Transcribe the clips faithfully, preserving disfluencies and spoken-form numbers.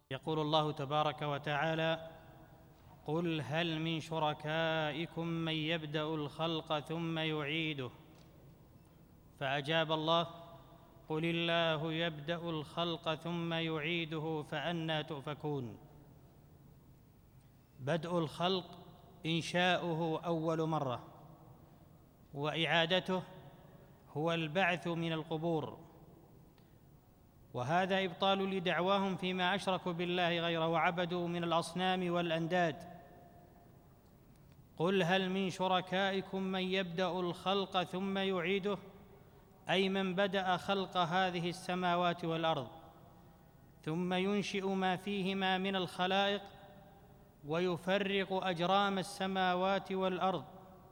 يقول الله تبارك وتعالى: قل هل من شركائكم من يبدأ الخلق ثم يعيده؟ فأجاب الله: قل الله يبدأ الخلق ثم يعيده فأنى تؤفكون. بدء الخلق إنشاؤه أول مرة، وإعادته هو البعث من القبور، وهذا إبطال لدعواهم فيما أشركوا بالله غيره وعبدوا من الأصنام والأنداد. قل هل من شركائكم من يبدأ الخلق ثم يعيده، أي من بدأ خلق هذه السماوات والأرض ثم ينشئ ما فيهما من الخلائق ويفرق أجرام السماوات والأرض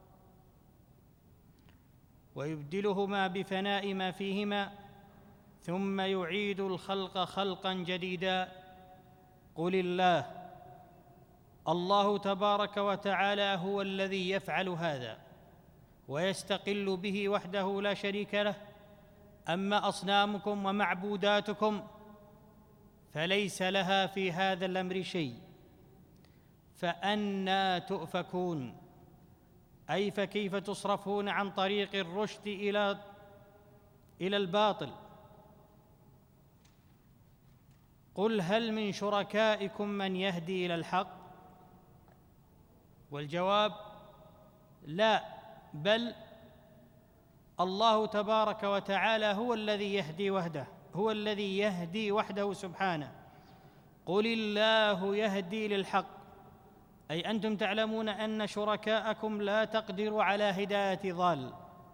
ويبدلهما بفناء ما فيهما ثم يعيد الخلق خلقا جديدا. قل الله الله تبارك وتعالى هو الذي يفعل هذا ويستقل به وحده لا شريك له. أما أصنامكم ومعبوداتكم فليس لها في هذا الأمر شيء، فأنى تؤفكون، أي فكيف تصرفون عن طريق الرشد إلى إلى الباطل. قل هل من شركائكم من يهدي إلى الحق؟ والجواب لا، بل الله تبارك وتعالى هو الذي يهدي وحده، هو الذي يهدي وحده سبحانه. قل الله يهدي للحق، أي أنتم تعلمون أن شركاءكم لا تقدر على هداية ضال،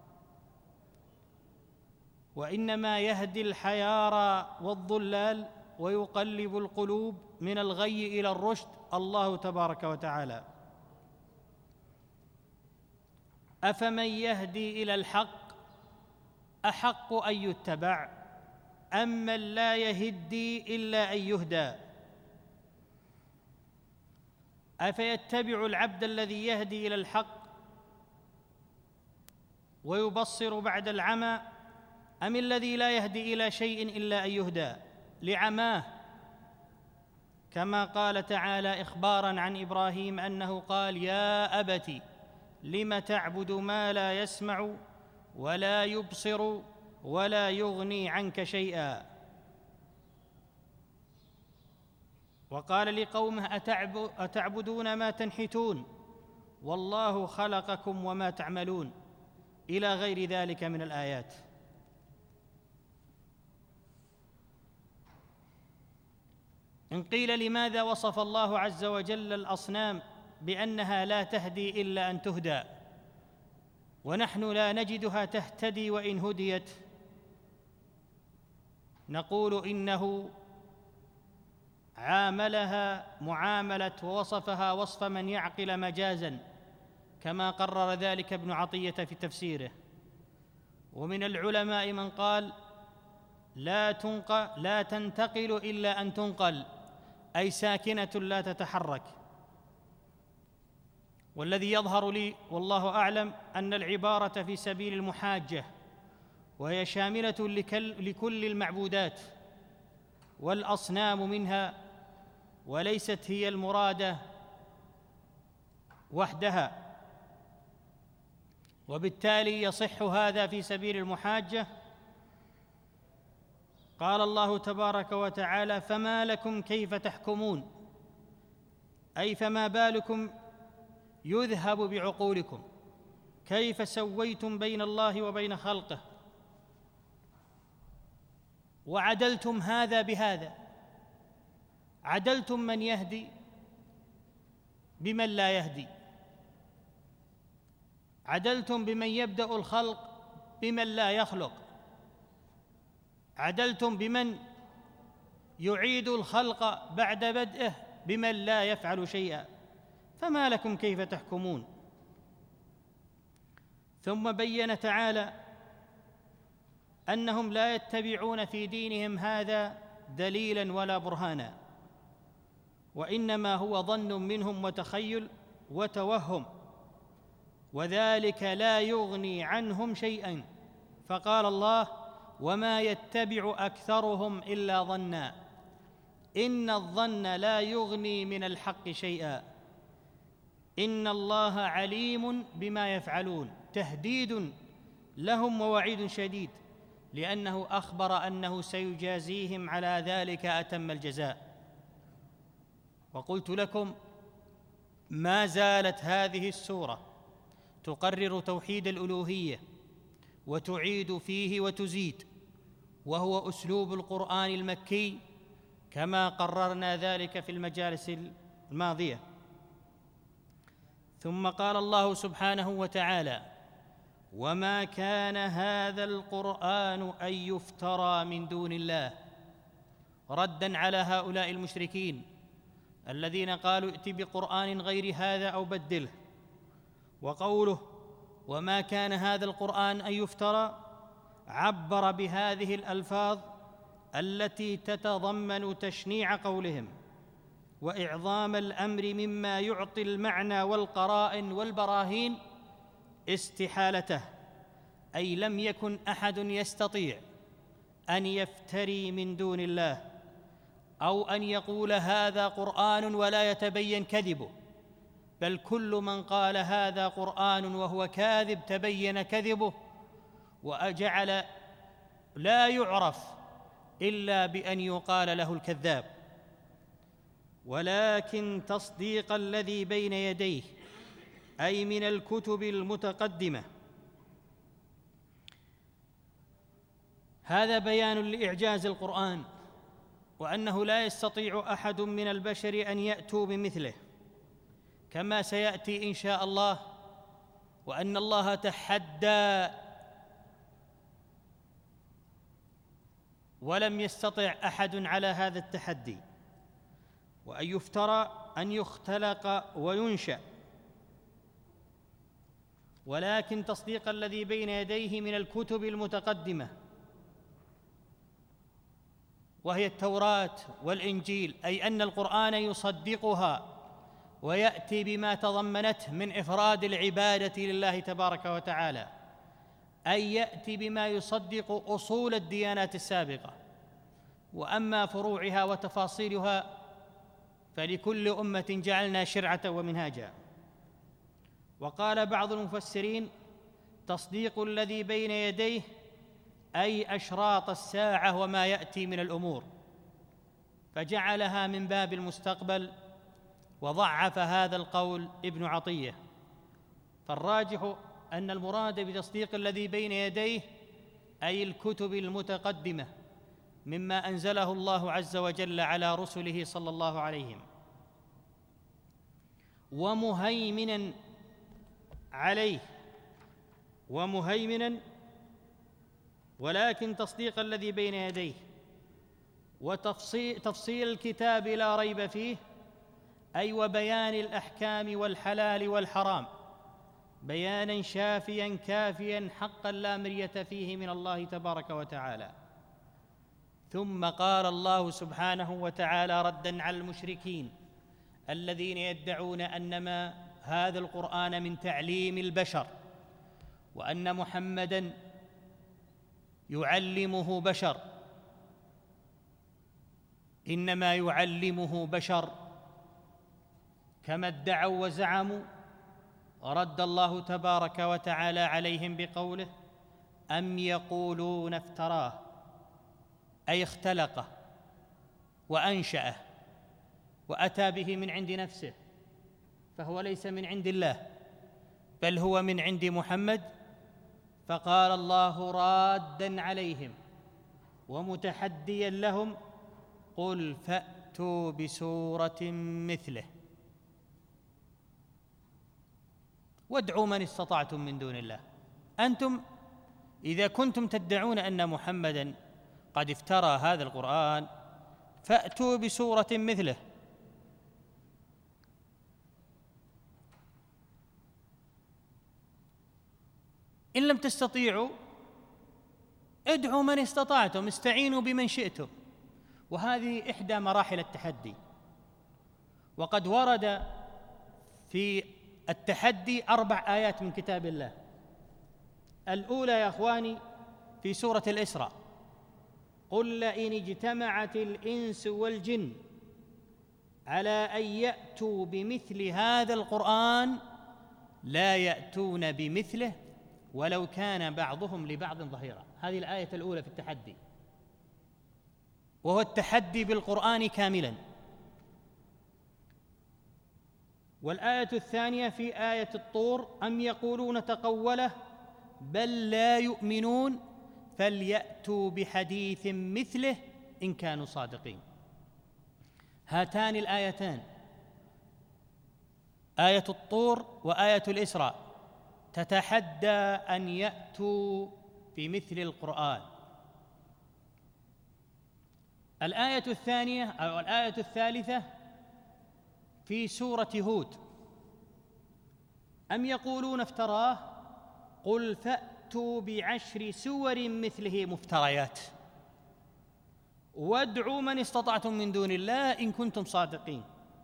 وإنما يهدي الحيارى والضلال ويقلب القلوب من الغي إلى الرشد الله تبارك وتعالى. أفمن يهدي إلى الحق أحق أن يتبع أم من لا يهدي إلا أن يهدى؟ أفيتبع العبد الذي يهدي إلى الحق ويبصر بعد العمى أم الذي لا يهدي إلى شيء إلا أن يهدى لعماه؟ كما قال تعالى إخباراً عن إبراهيم أنه قال: يا أبت لم تعبد ما لا يسمع ولا يبصر ولا يغني عنك شيئا. وقال لقومه: أتعبدون ما تنحتون والله خلقكم وما تعملون، إلى غير ذلك من الآيات. إن قيل لماذا وصف الله عز وجل الأصنام بأنها لا تهدي إلا أن تهدى ونحن لا نجدها تهتدي وإن هديت؟ نقول إنه عاملها معاملة ووصفها وصف من يعقل مجازاً، كما قرر ذلك ابن عطية في تفسيره. ومن العلماء من قال: لا تنقل لا تنتقل إلا أن تنقل، أي ساكنة لا تتحرك. والذي يظهر لي والله أعلم أن العبارة في سبيل المحاجة، وهي شاملة لكل المعبودات والأصنام منها، وليست هي المرادة وحدها، وبالتالي يصح هذا في سبيل المحاجة. قال الله تبارك وتعالى: فما لكم كيف تحكمون، أي فما بالكم يذهب بعقولكم، كيف سويتم بين الله وبين خلقه وعدلتم هذا بهذا؟ عدلتم من يهدي بمن لا يهدي، عدلتم بمن يبدأ الخلق بمن لا يخلق، عدلتم بمن يعيد الخلق بعد بدئه بمن لا يفعل شيئا، فما لكم كيف تحكمون. ثم بين تعالى أنهم لا يتبعون في دينهم هذا دليلاً ولا برهانا، وإنما هو ظن منهم وتخيل وتوهم، وذلك لا يغني عنهم شيئاً. فقال الله: وما يتبع أكثرهم إلا ظنّا، إن الظن لا يغني من الحق شيئا، إن الله عليم بما يفعلون، تهديد لهم ووعيد شديد، لأنه أخبر أنه سيجازيهم على ذلك أتم الجزاء. وقلت لكم ما زالت هذه السورة تقرر توحيد الألوهية وتعيد فيه وتزيد، وهو أسلوب القرآن المكي كما قررنا ذلك في المجالس الماضية. ثم قال الله سبحانه وتعالى: وما كان هذا القرآن أن يفترى من دون الله، رداً على هؤلاء المشركين الذين قالوا ائت بقرآن غير هذا أو بدله. وقوله وما كان هذا القرآن أن يفترى عبر بهذه الألفاظ التي تتضمن تشنيع قولهم وإعظام الأمر مما يعطي المعنى والقرائن والبراهين استحالته، أي لم يكن أحد يستطيع أن يفتري من دون الله أو أن يقول هذا قرآن ولا يتبين كذبه، بل كل من قال هذا قرآن وهو كاذب تبين كذبه وأجعل لا يعرف إلا بأن يقال له الكذاب. ولكن تصديق الذي بين يديه أي من الكتب المتقدمة، هذا بيان لإعجاز القرآن وأنه لا يستطيع أحد من البشر أن يأتوا بمثله، كما سيأتي إن شاء الله، وأن الله تحدى ولم يستطع أحد على هذا التحدي. وأن يفترى أن يختلق وينشأ، ولكن تصديق الذي بين يديه من الكتب المتقدمة وهي التوراة والإنجيل، أي أن القرآن يصدقها ويأتي بما تضمنته من إفراد العبادة لله تبارك وتعالى، أي يأتي بما يصدق أصول الديانات السابقة، وأما فروعها وتفاصيلها فلكل أمة جعلنا شرعة ومنهاجا. وقال بعض المفسرين تصديق الذي بين يديه أي أشراط الساعة وما يأتي من الأمور، فجعلها من باب المستقبل، وضعف هذا القول ابن عطية. فالراجح أن المراد بتصديق الذي بين يديه أي الكتب المتقدمة مما أنزله الله عز وجل على رسله صلى الله عليهم، ومهيمنا عليه ومهيمنا ولكن تصديق الذي بين يديه وتفصيل تفصيل الكتاب لا ريب فيه، أي وبيان الأحكام والحلال والحرام بيانا شافيا كافيا حقا لا مرية فيه من الله تبارك وتعالى. ثم قال الله سبحانه وتعالى ردا على المشركين الذين يدعون أنما هذا القرآن من تعليم البشر، وأن محمدًا يعلمه بشر، إنما يعلمه بشر كما ادعوا وزعموا. ورد الله تبارك وتعالى عليهم بقوله أم يقولون افتراه، أي اختلقه وأنشأه وأتى به من عند نفسه، فهو ليس من عند الله بل هو من عند محمد. فقال الله رادًا عليهم ومتحديا لهم قل فأتوا بسورة مثله وادعوا من استطعتم من دون الله. أنتم إذا كنتم تدعون أن محمدًا قد افترى هذا القرآن فأتوا بسورة مثله. إن لم تستطيعوا ادعوا من استطعتم، استعينوا بمن شئتم، وهذه إحدى مراحل التحدي. وقد ورد في التحدي أربع آيات من كتاب الله. الأولى يا أخواني في سورة الإسراء قل لئن اجتمعت الإنس والجن على أن يأتوا بمثل هذا القرآن لا يأتون بمثله ولو كان بعضهم لبعض ظهيرا. هذه الآية الأولى في التحدي، وهو التحدي بالقرآن كاملا. والآية الثانية في آية الطور: أم يقولون تقوله بل لا يؤمنون فليأتوا بحديث مثله إن كانوا صادقين. هاتان الآيتان، آية الطور وآية الإسراء، تتحدى أن يأتوا بمثل القرآن. الآية الثانية أو الآية الثالثة في سورة هود: أم يقولون افتراه قل فأتوا بعشر سور مثله مفتريات وادعوا من استطعتم من دون الله إن كنتم صادقين.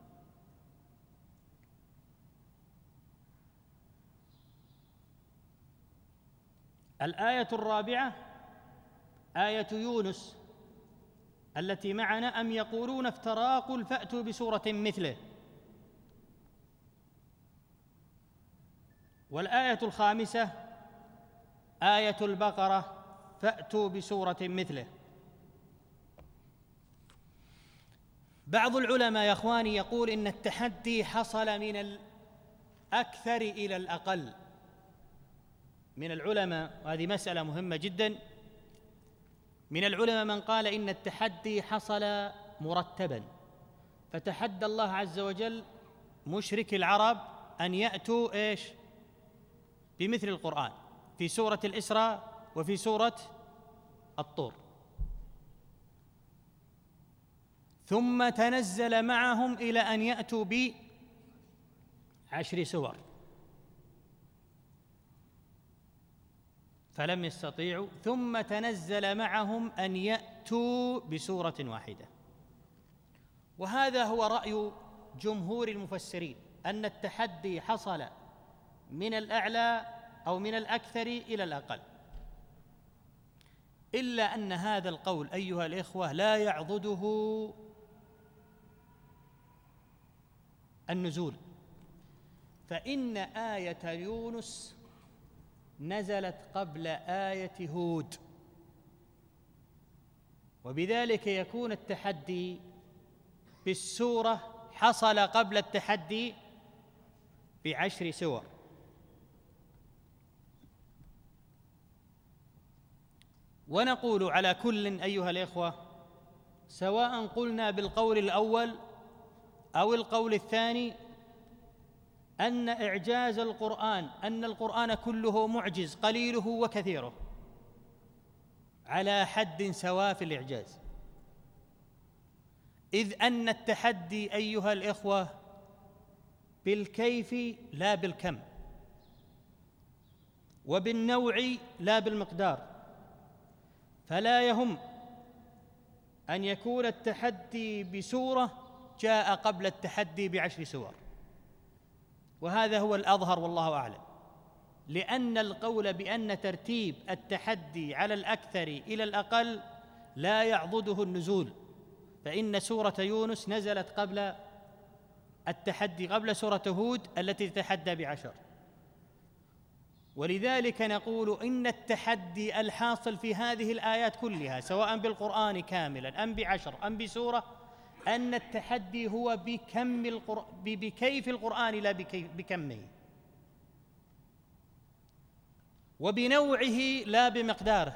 الآية الرابعة آية يونس التي معنا: أم يقولون افتراه قل فأتوا بسورة مثله. والآية الخامسة آية البقرة: فأتوا بسورة مثله. بعض العلماء يا إخواني يقول إن التحدي حصل من الأكثر إلى الأقل من العلماء، وهذه مسألة مهمة جدا. من العلماء من قال إن التحدي حصل مرتبا، فتحدى الله عز وجل مشرك العرب أن يأتوا إيش بمثل القرآن في سورة الإسراء وفي سورة الطور، ثم تنزل معهم إلى أن يأتوا بعشر سور فلم يستطيعوا، ثم تنزل معهم أن يأتوا بسورة واحدة. وهذا هو رأي جمهور المفسرين، أن التحدي حصل من الأعلى أو من الأكثر إلى الأقل، إلا أن هذا القول أيها الإخوة لا يعضده النزول، فإن آية يونس نزلت قبل آية هود، وبذلك يكون التحدي بالسورة حصل قبل التحدي بعشر سور. ونقول على كل أيها الإخوة، سواء قلنا بالقول الأول أو القول الثاني، أن إعجاز القرآن، أن القرآن كله معجز قليله وكثيره على حد سواء في الإعجاز، إذ أن التحدي أيها الإخوة بالكيف لا بالكم، وبالنوع لا بالمقدار، فلا يهم أن يكون التحدي بسورة جاء قبل التحدي بعشر سور، وهذا هو الأظهر والله أعلم، لأن القول بأن ترتيب التحدي على الأكثر إلى الأقل لا يعضده النزول، فإن سورة يونس نزلت قبل التحدي، قبل سورة هود التي تتحدى بعشر. ولذلك نقول إن التحدي الحاصل في هذه الآيات كلها سواء بالقرآن كاملا أم بعشر أم بسورة، أن التحدي هو بكم القر... بكيف القرآن لا بكيف... بكمه، وبنوعه لا بمقداره.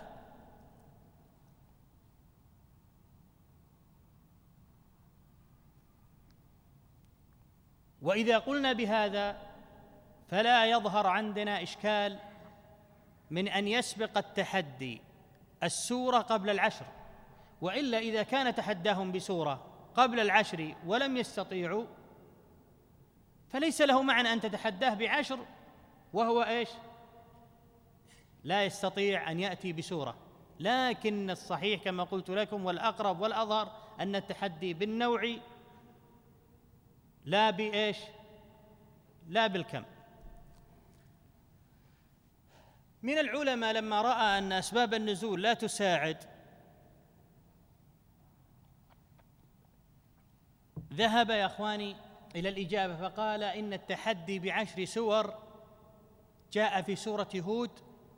وإذا قلنا بهذا فلا يظهر عندنا إشكال من أن يسبق التحدي السورة قبل العشر، وإلا إذا كان تحداهم بسورة قبل العشر ولم يستطيعوا فليس له معنى أن تتحداه بعشر وهو إيش لا يستطيع أن يأتي بسورة. لكن الصحيح كما قلت لكم والأقرب والأظهر أن التحدي بالنوع لا بإيش لا بالكم. من العلماء لما رأى أن أسباب النزول لا تساعد ذهب يا أخواني إلى الإجابة فقال إن التحدي بعشر سور جاء في سورة هود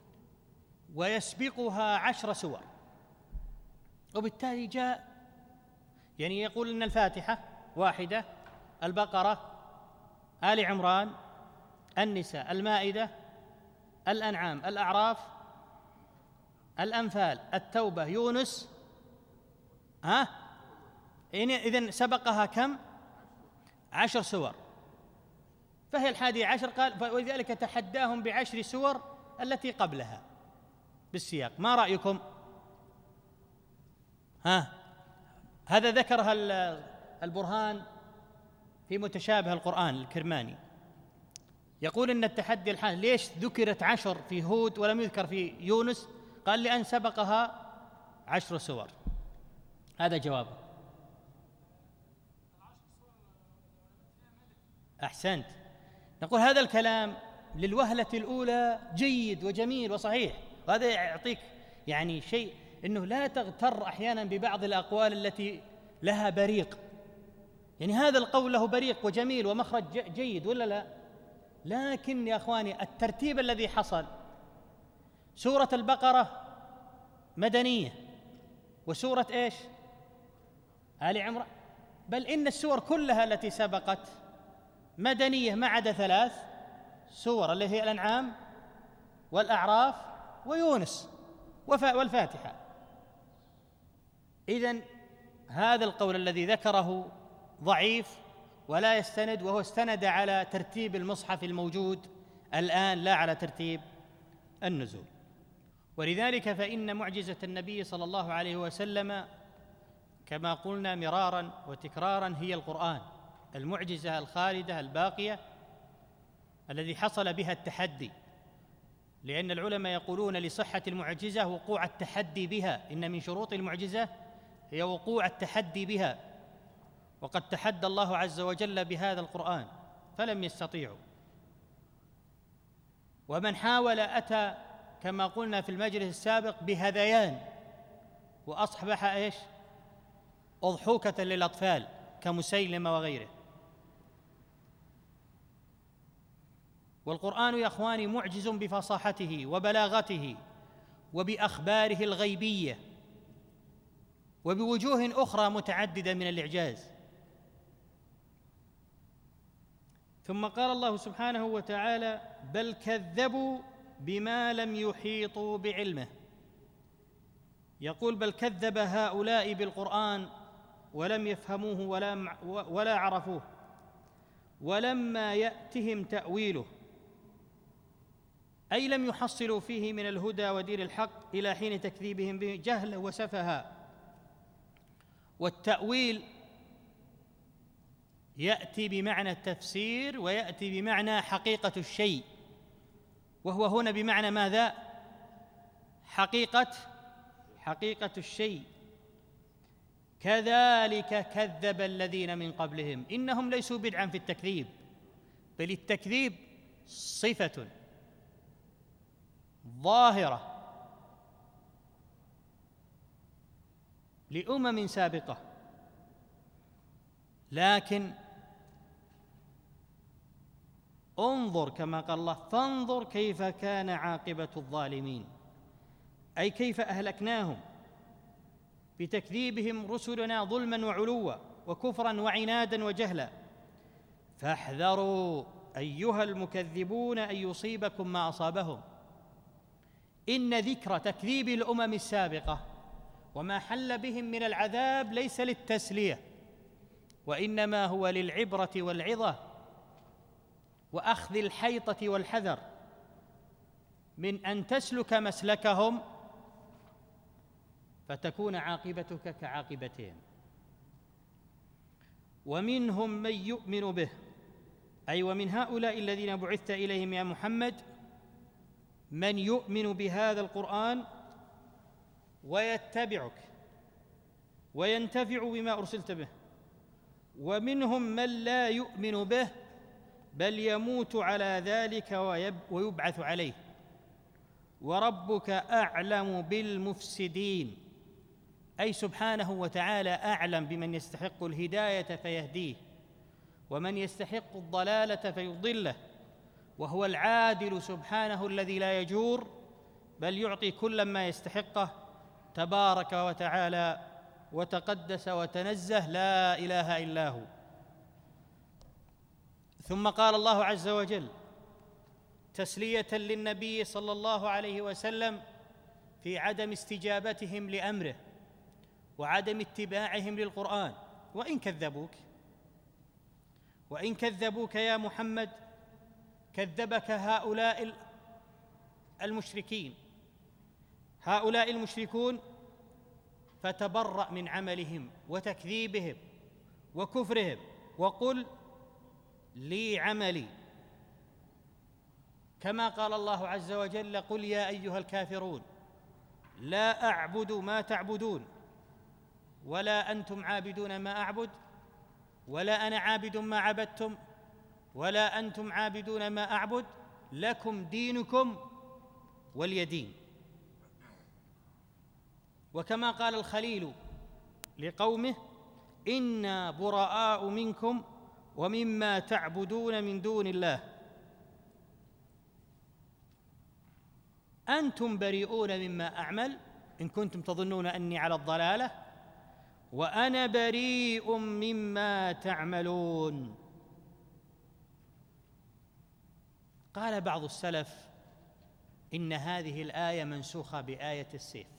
ويسبقها عشر سور، وبالتالي جاء يعني يقول إن الفاتحة واحدة، البقرة، آل عمران، النساء، المائدة، الأنعام، الأعراف، الأنفال، التوبة، يونس، ها إذن سبقها كم؟ عشر سور، فهي الحادي عشر. قال ولذلك تحداهم بعشر سور التي قبلها بالسياق. ما رأيكم؟ ها هذا ذكرها البرهان في متشابه القرآن الكرماني، يقول إن التحدي الحال ليش ذكرت عشر في هود ولم يذكر في يونس؟ قال لأن سبقها عشر سور. هذا جوابه. أحسنت. نقول هذا الكلام للوهلة الأولى جيد وجميل وصحيح، وهذا يعطيك يعني شيء أنه لا تغتر أحيانا ببعض الأقوال التي لها بريق، يعني هذا القول له بريق وجميل ومخرج جيد ولا لا؟ لكن يا أخواني الترتيب الذي حصل، سورة البقرة مدنية، وسورة إيش؟ آل عمران، بل إن السور كلها التي سبقت مدنية ما عدا ثلاث سور اللي هي الأنعام والأعراف ويونس والفاتحة. إذن هذا القول الذي ذكره ضعيف ولا يستند، وهو استند على ترتيب المصحف الموجود الآن لا على ترتيب النزول. ولذلك فإن معجزة النبي صلى الله عليه وسلم كما قلنا مرارا وتكرارا هي القرآن، المعجزة الخالدة الباقية الذي حصل بها التحدي، لأن العلماء يقولون لصحة المعجزة وقوع التحدي بها، إن من شروط المعجزة هي وقوع التحدي بها، وقد تحدى الله عز وجل بهذا القرآن فلم يستطيعوا، ومن حاول أتى كما قلنا في المجلس السابق بهذيان وأصبح إيش؟ أضحوكة للأطفال كمسيلمة وغيره. والقرآن يا أخواني معجز بفصاحته وبلاغته وبأخباره الغيبية وبوجوه أخرى متعددة من الإعجاز. ثم قال الله سبحانه وتعالى: بل كذبوا بما لم يحيطوا بعلمه. يقول بل كذب هؤلاء بالقرآن ولم يفهموه ولا, ولا عرفوه ولما يأتهم تأويله، أي لم يحصلوا فيه من الهدى ودين الحق إلى حين تكذيبهم به جهلا وسفها. والتأويل يأتي بمعنى التفسير ويأتي بمعنى حقيقة الشيء، وهو هنا بمعنى ماذا؟ حقيقة حقيقة الشيء. كذلك كذب الذين من قبلهم، إنهم ليسوا بدعا في التكذيب، بل التكذيب صفة ظاهرة لأمم سابقة، لكن انظر كما قال الله: فانظر كيف كان عاقبة الظالمين، أي كيف أهلكناهم بتكذيبهم رسلنا ظلما وعلوا وكفرا وعنادا وجهلا. فاحذروا أيها المكذبون أن يصيبكم ما أصابهم. إن ذكر تكذيب الأمم السابقة وما حل بهم من العذاب ليس للتسلية، وإنما هو للعبرة والعظة وأخذ الحيطة والحذر من أن تسلك مسلكهم فتكون عاقبتك كعاقبتهم. ومنهم من يؤمن به، أي ومن هؤلاء الذين بعثت إليهم يا محمد من يؤمن بهذا القرآن ويتبعك وينتفع بما أرسلت به، ومنهم من لا يؤمن به بل يموت على ذلك ويبعث عليه، وربك أعلم بالمفسدين، أي سبحانه وتعالى أعلم بمن يستحق الهداية فيهديه، ومن يستحق الضلالة فيضله، وهو العادل سبحانه الذي لا يجور بل يعطي كل ما يستحقه تبارك وتعالى وتقدس وتنزه، لا إله إلا هو. ثم قال الله عز وجل تسلية للنبي صلى الله عليه وسلم في عدم استجابتهم لأمره وعدم اتباعهم للقرآن: وإن كذبوك وإن كذبوك يا محمد كذبك هؤلاء المشركين هؤلاء المشركون فتبرأ من عملهم وتكذيبهم وكفرهم وقل لي عملي، كما قال الله عز وجل: قل يا أيها الكافرون لا أعبد ما تعبدون ولا أنتم عابدون ما أعبد ولا أنا عابد ما عبدتم ولا أنتم عابدون ما أعبد لكم دينكم ولي دين. وكما قال الخليل لقومه: إنا براء منكم ومما تعبدون من دون الله أنتم بريئون مما أعمل إن كنتم تظنون أني على الضلالة وأنا بريء مما تعملون. قال بعض السلف إن هذه الآية منسوخة بآية السيف،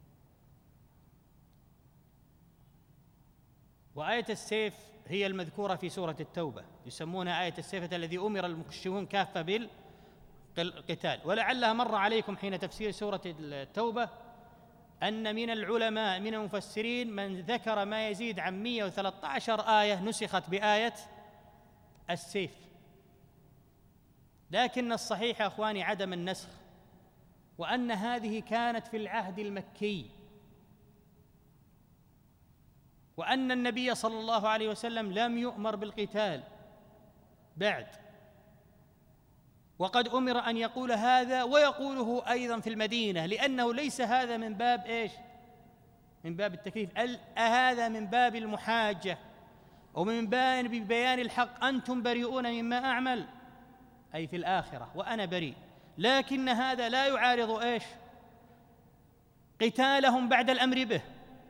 وآية السيف هي المذكورة في سورة التوبة، يسمونها آية السيف الذي أمر المشركون كافة بالقتال. ولعلها مر عليكم حين تفسير سورة التوبة أن من العلماء من المفسرين من ذكر ما يزيد عن مئة وثلاثة عشر آية نسخت بآية السيف، لكن الصحيح يا أخواني عدم النسخ، وأن هذه كانت في العهد المكي، وأن النبي صلى الله عليه وسلم لم يؤمر بالقتال بعد، وقد أمر أن يقول هذا ويقوله أيضا في المدينة، لأنه ليس هذا من باب إيش؟ من باب التكليف، هذا من باب المحاجة ومن باب بيان الحق: أنتم بريئون مما أعمل، أي في الآخرة، وأنا بريء. لكن هذا لا يعارض إيش؟ قتالهم بعد الأمر به.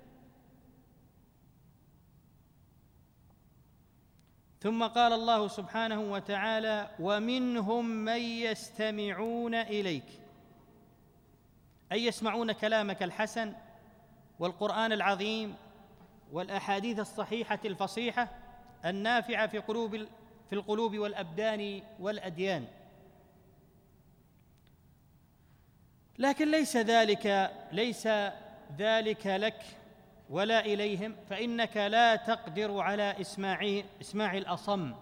ثم قال الله سبحانه وتعالى: ومنهم من يستمعون إليك، أي يسمعون كلامك الحسن والقرآن العظيم والأحاديث الصحيحة الفصيحة النافعة في قلوب في القلوب والأبدان والأديان. لكن ليس ذلك ليس ذلك لك ولا إليهم، فإنك لا تقدر على إسماع إسماع الأصم،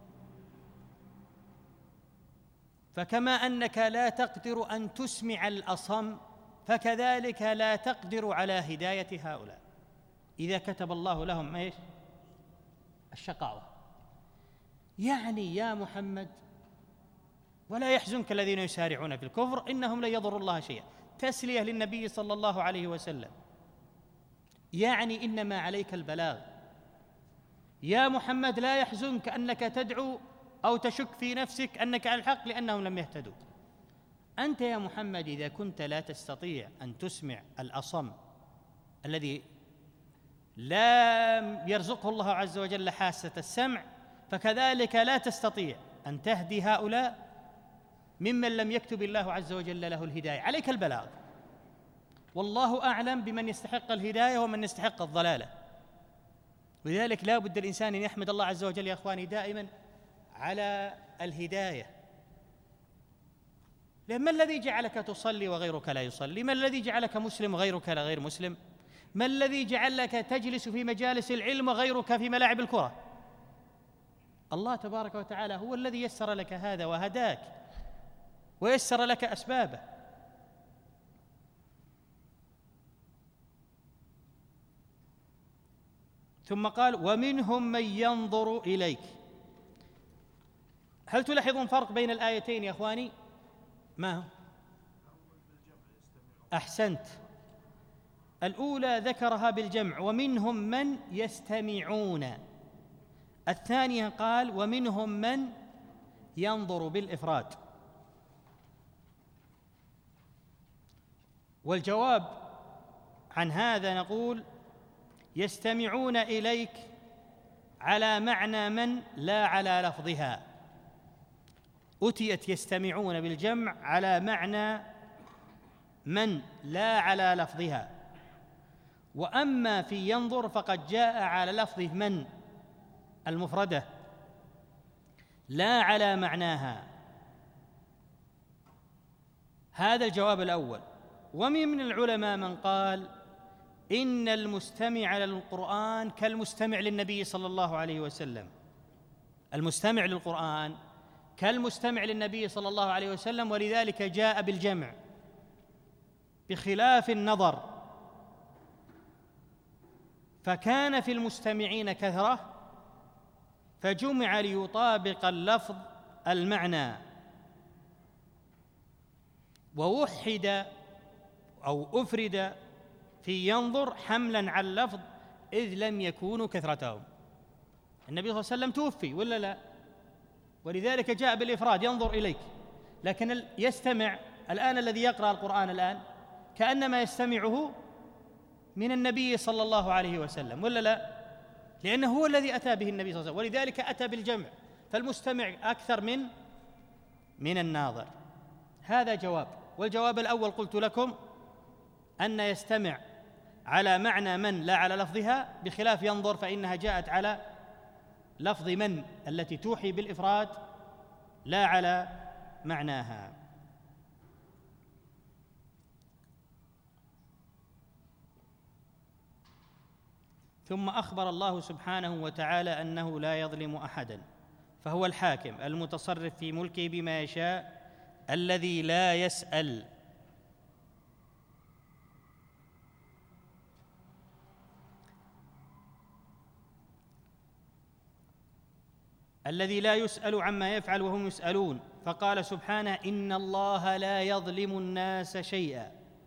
فكما أنك لا تقدر أن تسمع الأصم فكذلك لا تقدر على هداية هؤلاء إذا كتب الله لهم إيش؟ الشقاوة. يعني يا محمد ولا يحزنك الذين يسارعون في الكفر إنهم لن يضروا الله شيئا، تسلية للنبي صلى الله عليه وسلم، يعني إنما عليك البلاغ. يا محمد لا يحزنك أنك تدعو أو تشك في نفسك أنك على الحق لأنهم لم يهتدوا. أنت يا محمد إذا كنت لا تستطيع أن تسمع الأصم الذي لا يرزقه الله عز وجل حاسة السمع، فكذلك لا تستطيع أن تهدي هؤلاء ممن لم يكتب الله عز وجل له الهداية. عليك البلاغ، والله أعلم بمن يستحق الهداية ومن يستحق الضلالة. ولذلك لا بد الإنسان أن يحمد الله عز وجل يا أخواني دائما على الهداية. لأن ما الذي جعلك تصلي وغيرك لا يصلي؟ ما الذي جعلك مسلم وغيرك لا غير مسلم؟ ما الذي جعلك تجلس في مجالس العلم وغيرك في ملاعب الكرة؟ الله تبارك وتعالى هو الذي يسر لك هذا وهداك ويسر لك أسبابه. ثم قال: ومنهم من ينظر إليك. هل تلاحظون فرق بين الآيتين يا أخواني؟ ما هو؟ أحسنت. الأولى ذكرها بالجمع ومنهم من يستمعون، الثانية قال ومنهم من ينظر بالإفراد. والجواب عن هذا نقول يستمعون إليك على معنى من لا على لفظها، أتيت يستمعون بالجمع على معنى من لا على لفظها، وأما في ينظر فقد جاء على لفظ من المفردة لا على معناها. هذا الجواب الأول. ومن من العلماء من قال إن المستمع للقرآن كالمستمع للنبي صلى الله عليه وسلم، المستمع للقرآن كالمستمع للنبي صلى الله عليه وسلم، ولذلك جاء بالجمع بخلاف النظر، فكان في المستمعين كثرة فجمع ليطابق اللفظ المعنى، ووحد أو أفرد في ينظر حملاً على اللفظ إذ لم يكونوا كثرتهم. النبي صلى الله عليه وسلم توفي ولا لا؟ ولذلك جاء بالإفراد ينظر إليك، لكن يستمع الآن الذي يقرأ القرآن الآن كأنما يستمعه من النبي صلى الله عليه وسلم ولا لا؟ لأنه هو الذي أتى به النبي صلى الله عليه وسلم، ولذلك أتى بالجمع، فالمستمع أكثر من من الناظر. هذا جواب. والجواب الأول قلت لكم أن يستمع على معنى من لا على لفظها، بخلاف ينظر فإنها جاءت على لفظ من التي توحي بالإفراد لا على معناها. ثم أخبر الله سبحانه وتعالى أنه لا يظلم أحداً، فهو الحاكم المتصرف في ملكه بما يشاء الذي لا يسأل. الذي لا يسأل عما يفعل وهم يسألون، فقال سبحانه إن الله لا يظلم الناس شيئا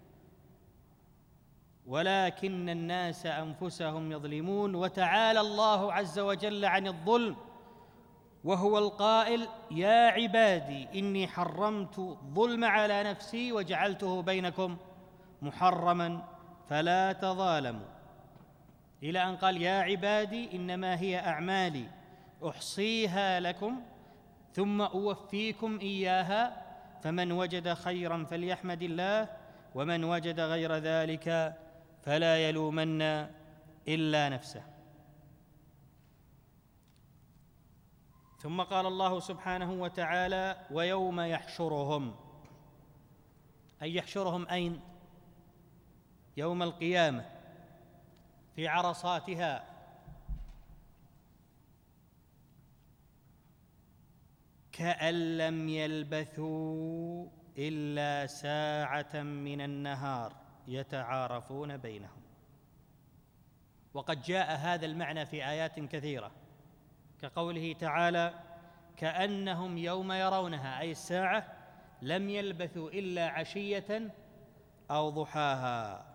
ولكن الناس أنفسهم يظلمون. وتعالى الله عز وجل عن الظلم وهو القائل يا عبادي إني حرمت الظلم على نفسي وجعلته بينكم محرما فلا تظالموا، إلى أن قال يا عبادي إنما هي أعمالي أحصيها لكم ثم أوفيكم إياها فمن وجد خيرا فليحمد الله ومن وجد غير ذلك فلا يلومن إلا نفسه. ثم قال الله سبحانه وتعالى ويوم يحشرهم، أي يحشرهم أين؟ يوم القيامة في عرصاتها، كأن لم يلبثوا إلا ساعة من النهار يتعارفون بينهم. وقد جاء هذا المعنى في آيات كثيرة كقوله تعالى كأنهم يوم يرونها أي الساعة لم يلبثوا إلا عشية أو ضحاها.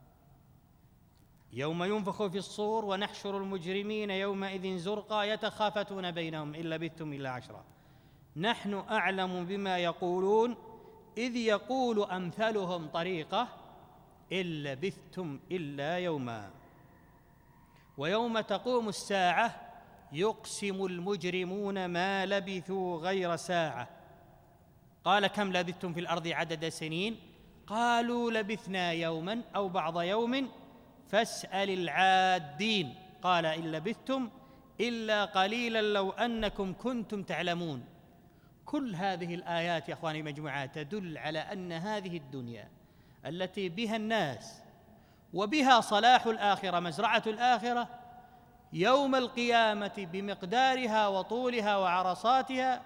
يوم ينفخ في الصور ونحشر المجرمين يومئذ زرقا يتخافتون بينهم إن لبثتم إلا عشرا نحن أعلم بما يقولون إذ يقول أمثلهم طريقة إن لبثتم إلا يوما. ويوم تقوم الساعة يقسم المجرمون ما لبثوا غير ساعة. قال كم لبثتم في الأرض عدد سنين؟ قالوا لبثنا يوما أو بعض يوم فاسأل العادين قال إن لبثتم إلا قليلا لو أنكم كنتم تعلمون. كل هذه الآيات يا أخواني مجموعات تدل على أن هذه الدنيا التي بها الناس وبها صلاح الآخرة مزرعة الآخرة يوم القيامة بمقدارها وطولها وعرصاتها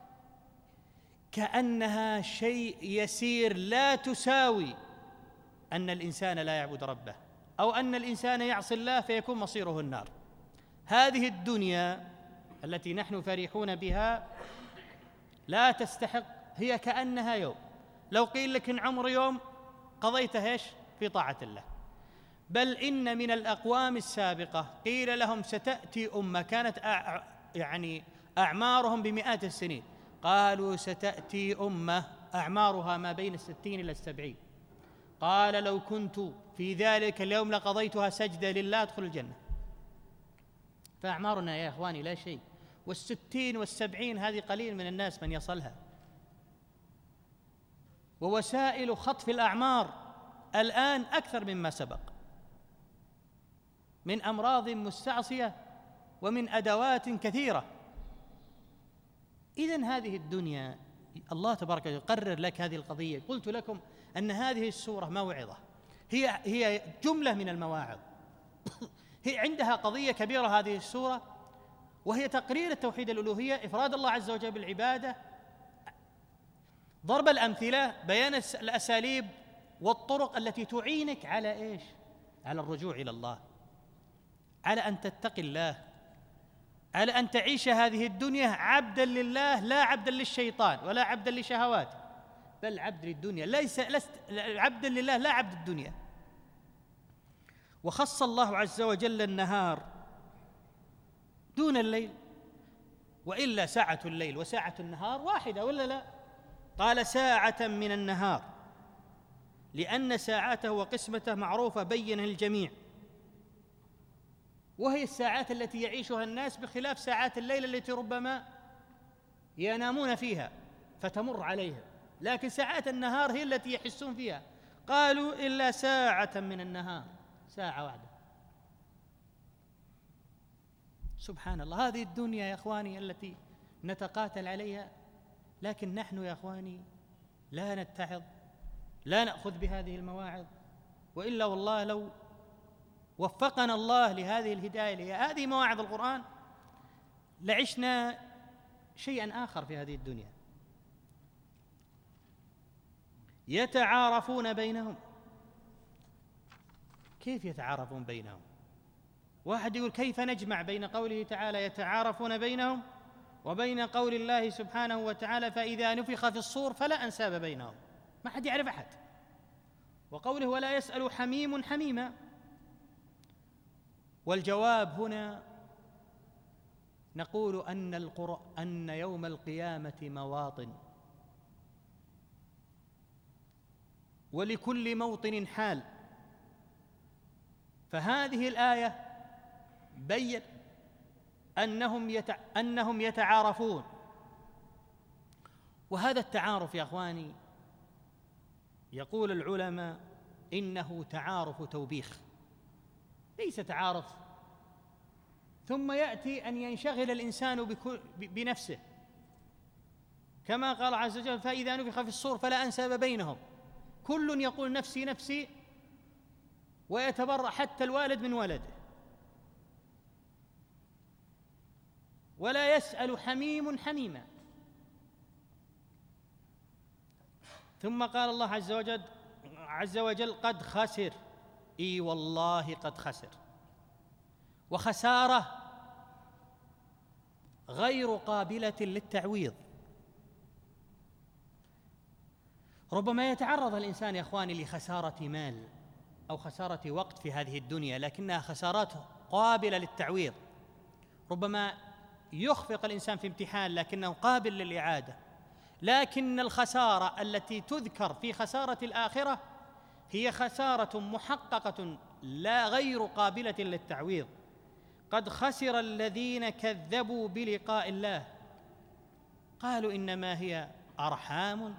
كأنها شيء يسير لا تساوي أن الإنسان لا يعبد ربه أو أن الإنسان يعصي الله فيكون مصيره النار. هذه الدنيا التي نحن فرحون بها لا تستحق، هي كأنها يوم، لو قيل لك إن عمر يوم قضيته إيش في طاعة الله، بل إن من الأقوام السابقة قيل لهم ستأتي أمة كانت أع... يعني أعمارهم بمئات السنين، قالوا ستأتي أمة أعمارها ما بين الستين إلى السبعين، قال لو كنت في ذلك اليوم لقضيتها سجدة لله أدخل الجنة. فأعمارنا يا إخواني لا شيء، والستين والسبعين هذه قليل من الناس من يصلها. ووسائل خطف الأعمار الآن أكثر مما سبق، من أمراض مستعصية ومن أدوات كثيرة. إذن هذه الدنيا الله تبارك وتعالى يقرر لك هذه القضية. قلت لكم أن هذه السورة موعظة، هي هي جملة من المواعظ هي عندها قضية كبيرة هذه السورة، وهي تقرير التوحيد الألوهية، إفراد الله عز وجل بالعبادة، ضرب الأمثلة، بيان الأساليب والطرق التي تعينك على إيش؟ على الرجوع إلى الله، على أن تتقي الله، على أن تعيش هذه الدنيا عبدا لله لا عبدا للشيطان ولا عبدا لشهواته، بل عبد للدنيا، ليس لست عبدا لله لا عبد الدنيا. وخص الله عز وجل النهار دون الليل، وإلا ساعة الليل وساعة النهار واحدة ولا لا؟ قال ساعة من النهار لأن ساعته وقسمته معروفة بين الجميع، وهي الساعات التي يعيشها الناس، بخلاف ساعات الليل التي ربما ينامون فيها فتمر عليها، لكن ساعات النهار هي التي يحسون فيها. قالوا إلا ساعة من النهار، ساعة واحدة. سبحان الله، هذه الدنيا يا إخواني التي نتقاتل عليها، لكن نحن يا إخواني لا نتعظ، لا نأخذ بهذه المواعظ، وإلا والله لو وفقنا الله لهذه الهداية لهذه مواعظ القرآن لعشنا شيئا آخر في هذه الدنيا. يتعارفون بينهم. كيف يتعارفون بينهم؟ واحد يقول كيف نجمع بين قوله تعالى يتعارفون بينهم وبين قول الله سبحانه وتعالى فإذا نفخ في الصور فلا أنساب بينهم، ما حد يعرف أحد، وقوله ولا يسأل حميم حميما. والجواب هنا نقول أن القرآن أن يوم القيامة مواطن، ولكل موطن حال. فهذه الآية بين أنهم يتع... أنهم يتعارفون، وهذا التعارف يا أخواني يقول العلماء إنه تعارف توبيخ، ليس تعارف ثم يأتي أن ينشغل الإنسان بكل... بنفسه، كما قال عز وجل فإذا نفخ في الصور فلا أنساب بينهم، كل يقول نفسي نفسي ويتبرأ حتى الوالد من ولده. ولا يسأل حميم حميما. ثم قال الله عز وجل عز وجل قد خسر، اي والله قد خسر، وخسارة غير قابلة للتعويض. ربما يتعرض الإنسان يا إخواني لخسارة مال أو خسارة وقت في هذه الدنيا، لكنها خسارات قابلة للتعويض. ربما يخفق الإنسان في امتحان لكنه قابل للإعادة، لكن الخسارة التي تذكر في خسارة الآخرة هي خسارة محققة لا غير قابلة للتعويض. قد خسر الذين كذبوا بلقاء الله، قالوا إنما هي أرحام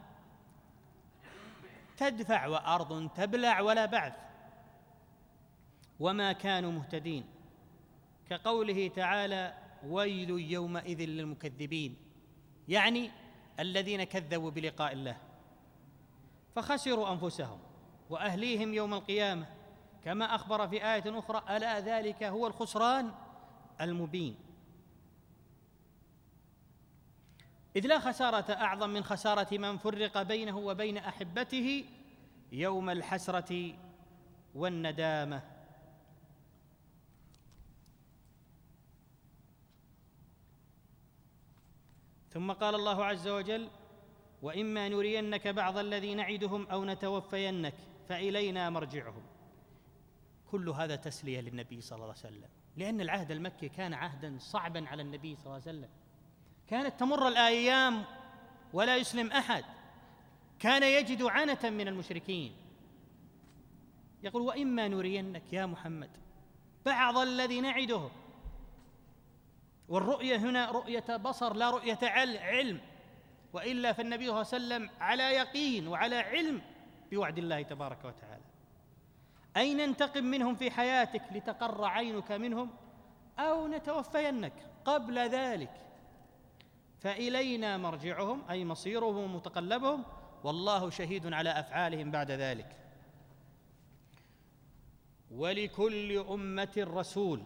تدفع وأرض تبلع ولا بعث، وما كانوا مهتدين، كقوله تعالى ويل يومئذ للمكذبين، يعني الذين كذبوا بلقاء الله. فخسروا أنفسهم وأهليهم يوم القيامة، كما أخبر في آية أخرى ألا ذلك هو الخسران المبين. إذ لا خسارة أعظم من خسارة من فرق بينه وبين أحبته يوم الحسرة والندامة. ثم قال الله عز وجل وإما نرينك بعض الذي نعدهم أو نتوفينك فإلينا مرجعهم. كل هذا تسلية للنبي صلى الله عليه وسلم، لأن العهد المكي كان عهدا صعبا على النبي صلى الله عليه وسلم، كانت تمر الأيام ولا يسلم أحد، كان يجد عنة من المشركين. يقول: وإما نرينك يا محمد بعض الذي نعده. والرؤية هنا رؤية بصر لا رؤية علم، وإلا فالنبي صلى الله عليه وسلم على يقين وعلى علم بوعد الله تبارك وتعالى. أي ننتقم منهم في حياتك لتقر عينك منهم، أو نتوفينك قبل ذلك، فإلينا مرجعهم أي مصيرهم ومتقلبهم، والله شهيد على أفعالهم بعد ذلك. ولكل أمة رسول،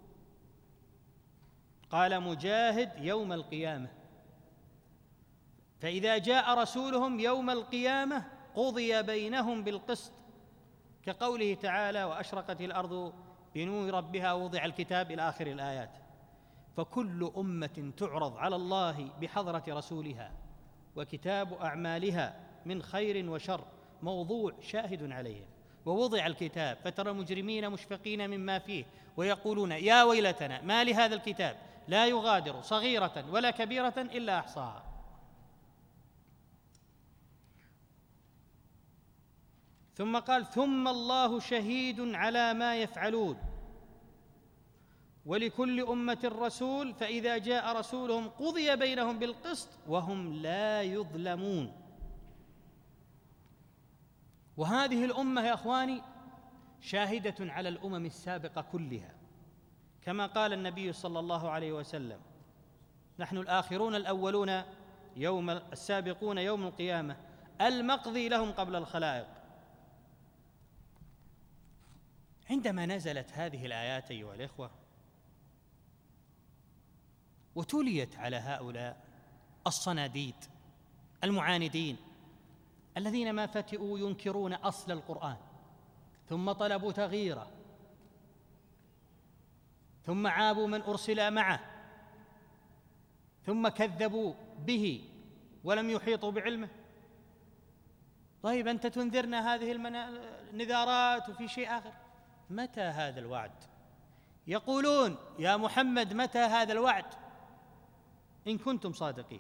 قال مجاهد: يوم القيامة، فإذا جاء رسولهم يوم القيامة قضي بينهم بالقسط، كقوله تعالى: وأشرقت الأرض بنور ربها ووضع الكتاب إلى آخر الآيات. فكل أمة تعرض على الله بحضرة رسولها، وكتاب أعمالها من خير وشر موضوع شاهد عليهم، ووضع الكتاب فترى المجرمين مشفقين مما فيه ويقولون: يا ويلتنا ما لهذا الكتاب لا يغادر صغيرة ولا كبيرة إلا أحصاها. ثم قال: ثم الله شهيد على ما يفعلون. ولكل أمة رسول، فإذا جاء رسولهم قضي بينهم بالقسط وهم لا يظلمون. وهذه الأمة يا أخواني شاهدة على الأمم السابقة كلها، كما قال النبي صلى الله عليه وسلم: نحن الآخرون الأولون يوم السابقون يوم القيامة، المقضي لهم قبل الخلائق. عندما نزلت هذه الآيات أيها الإخوة وتليت على هؤلاء الصناديد المعاندين الذين ما فتئوا ينكرون أصل القرآن، ثم طلبوا تغييره، ثم عابوا من أرسل معه، ثم كذبوا به ولم يحيطوا بعلمه. طيب أنت تنذرنا هذه النذارات وفي شيء آخر، متى هذا الوعد؟ يقولون: يا محمد متى هذا الوعد إن كنتم صادقين؟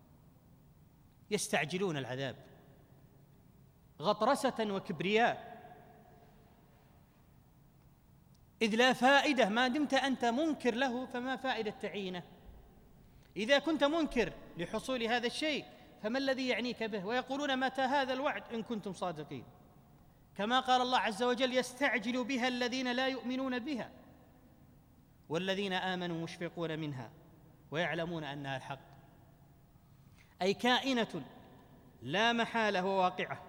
يستعجلون العذاب غطرسة وكبرياء، إذ لا فائدة ما دمت أنت منكر له، فما فائدة تعيينه؟ إذا كنت منكر لحصول هذا الشيء فما الذي يعنيك به؟ ويقولون: متى هذا الوعد إن كنتم صادقين؟ كما قال الله عز وجل: يستعجل بها الذين لا يؤمنون بها والذين آمنوا مشفقون منها ويعلمون أنها الحق. أي كائنة لا محالة وواقعة،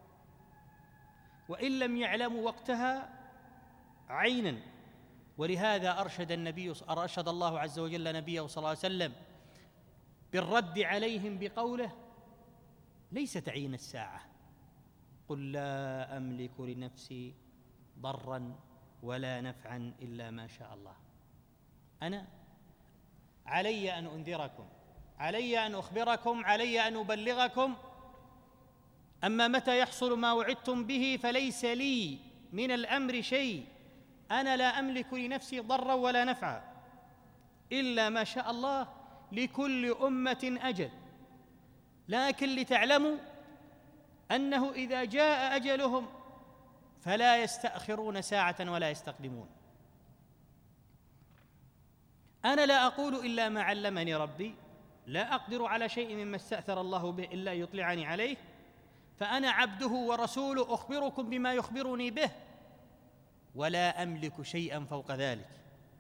وإن لم يعلموا وقتها عينا. ولهذا أرشد النبي أرشد الله عز وجل نبيه صلى الله عليه وسلم بالرد عليهم بقوله: ليس تعيين الساعة، قل لا أملك لنفسي ضرا ولا نفعا إلا ما شاء الله. أنا علي أن أنذركم، علي أن أخبركم، علي أن أبلغكم، أما متى يحصل ما وعدتم به فليس لي من الأمر شيء، أنا لا أملك لنفسي ضرا ولا نفعا إلا ما شاء الله، لكل أمة أجل. لكن لتعلموا أنه إذا جاء أجلهم فلا يستأخرون ساعة ولا يستقدمون. أنا لا أقول إلا ما علمني ربي، لا أقدر على شيء مما استأثر الله به إلا يطلعني عليه، فأنا عبده ورسوله أخبركم بما يخبرني به، ولا أملك شيئا فوق ذلك.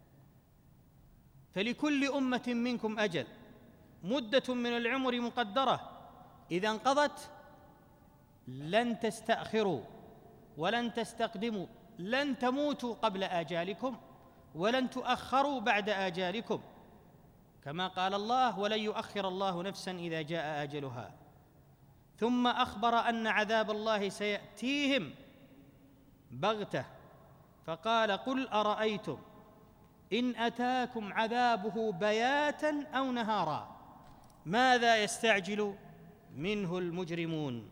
فلكل أمة منكم أجل، مدة من العمر مقدرة، إذا انقضت لن تستأخروا ولن تستقدموا، لن تموتوا قبل آجالكم ولن تؤخروا بعد آجالكم، كما قال الله: ولن يؤخر الله نفسا إذا جاء أجلها. ثم أخبر أن عذاب الله سيأتيهم بغتة، فقال: قل أرأيتم إن أتاكم عذابه بياتا أو نهارا ماذا يستعجل منه المجرمون.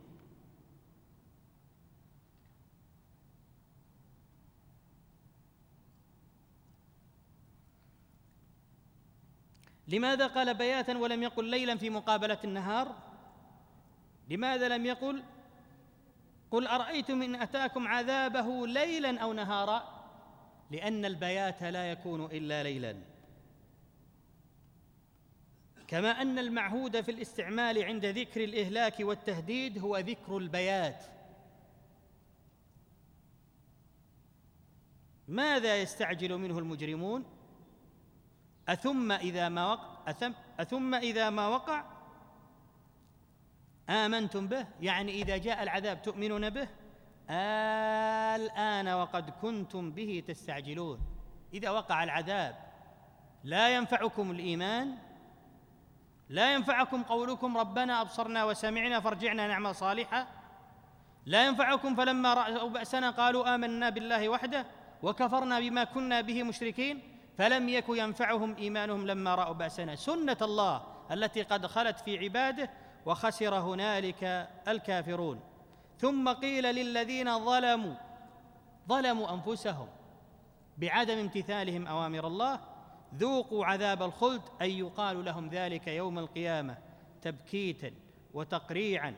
لماذا قال بياتا ولم يقل ليلا في مقابلة النهار؟ لماذا لم يقل قل أرأيتم إن أتاكم عذابه ليلا أو نهارا؟ لأن البيات لا يكون إلا ليلا. كما أن المعهود في الاستعمال عند ذكر الإهلاك والتهديد هو ذكر البيات. ماذا يستعجل منه المجرمون؟ أثم إذا ما وقع أثم, أثم إذا ما وقع آمنتم به، يعني إذا جاء العذاب تؤمنون به؟ الآن وقد كنتم به تستعجلون. إذا وقع العذاب لا ينفعكم الإيمان، لا ينفعكم قولكم ربنا أبصرنا وسمعنا فارجعنا نعمل صالحا، لا ينفعكم فلما رأوا بأسنا قالوا آمنا بالله وحده وكفرنا بما كنا به مشركين، فلم يك ينفعهم إيمانهم لما رأوا بأسنا. سنة الله التي قد خلت في عباده، وخسر هنالك الكافرون. ثم قيل للذين ظلموا ظلموا أنفسهم بعدم امتثالهم أوامر الله ذوقوا عذاب الخلد، أي يقال لهم ذلك يوم القيامة تبكيتا وتقريعا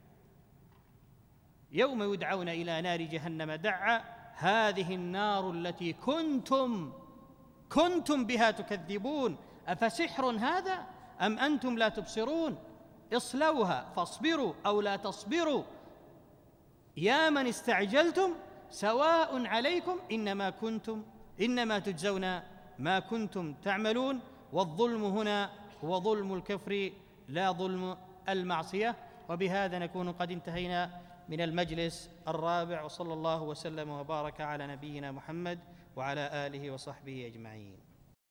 يوم يدعون إلى نار جهنم دعا، هذه النار التي كنتم كنتم بها تكذبون، أفسحر هذا أم أنتم لا تبصرون؟ اصلوها فاصبروا أو لا تصبروا يا من استعجلتم سواء عليكم إنما كنتم إنما تجزون ما كنتم تعملون. والظلم هنا هو ظلم الكفر لا ظلم المعصية. وبهذا نكون قد انتهينا من المجلس الرابع، وصلى الله وسلم وبارك على نبينا محمد وعلى آله وصحبه أجمعين.